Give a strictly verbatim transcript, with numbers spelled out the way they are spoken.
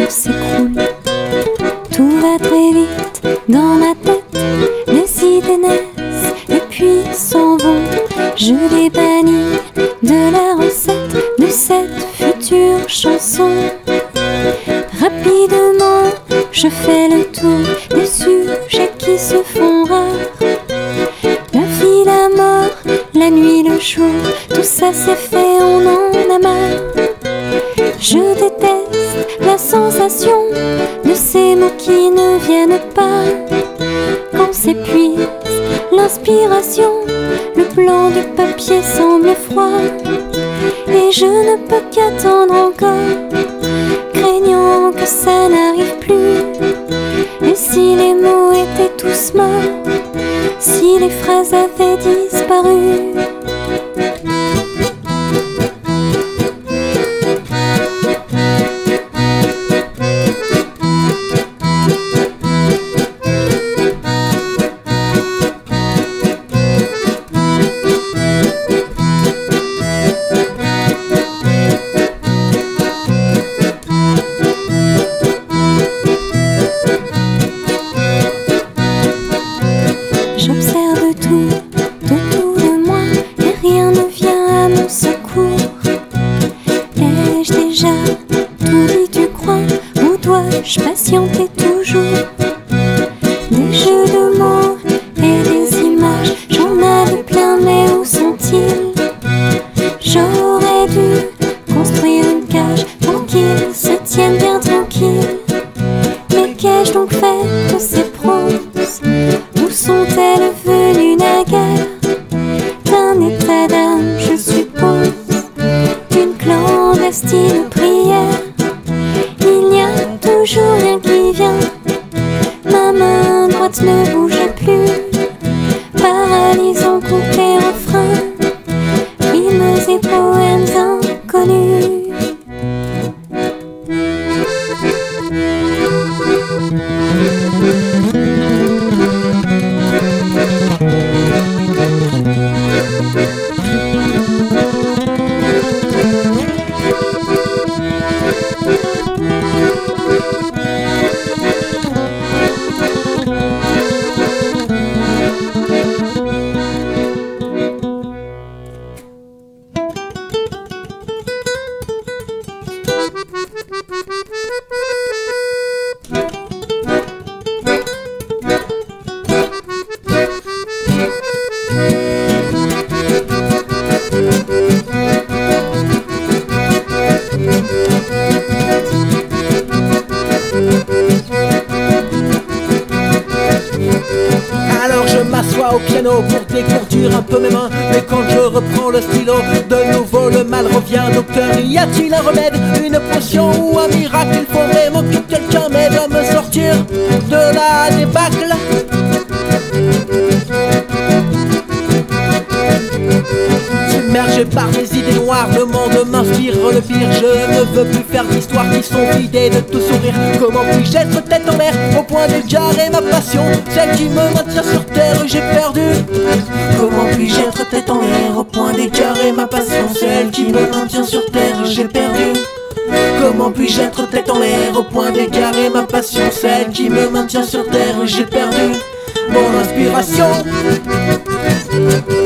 monde s'écroule. Tout va très vite dans ma tête, les idées naissent et puis s'en vont. Je les bannis de la recette de cette future chanson. Rapidement, je fais le tour des sujets qui se font rares. La vie, la mort, la nuit, le jour, tout ça c'est fait, on en a marre. Je déteste la sensation de ces mots qui ne viennent pas. Quand s'épuise l'inspiration, le blanc du papier semble froid. Et je ne peux qu'attendre encore, craignant que ça n'arrive plus. Et si les mots étaient tous morts, si les phrases avaient disparu. J'observe tout autour de moi et rien ne vient à mon secours. Ai-je déjà tout dit, tu crois, ou dois-je patienter toujours? Des jeux de mots et des images, j'en avais plein, mais où sont-ils? J'aurais dû construire une cage pour qu'ils se tiennent bien tranquilles. Mais qu'ai-je donc fait de ces proses? Où sont-elles venues naguère? D'un état d'âme, je suppose, d'une clandestine prière. Il n'y a toujours rien qui vient, ma main droite ne bouge plus. Paralysant, coupé, refrain, rimes et poèmes inconnus. Alors je m'assois au piano pour dégourdir un peu mes mains. Mais quand je reprends le stylo, de nouveau le mal revient. Docteur, y a-t-il un remède, une potion ou un miracle? Il faut vraiment que quelqu'un m'aide à me sortir de la débâcle. Submergé par des idées noires, le monde m'inspire le pire. Je ne veux plus faire d'histoires qui sont vidées de tout sourire. Comment puis-je être tête en l'air au point d'égarer ma passion, celle qui me maintient sur terre, j'ai perdu. Comment puis-je être tête en l'air au point d'égarer ma passion, celle qui me maintient sur terre, j'ai perdu. Comment puis-je être tête en l'air au point d'égarer ma passion, celle qui me maintient sur terre, j'ai perdu mon inspiration.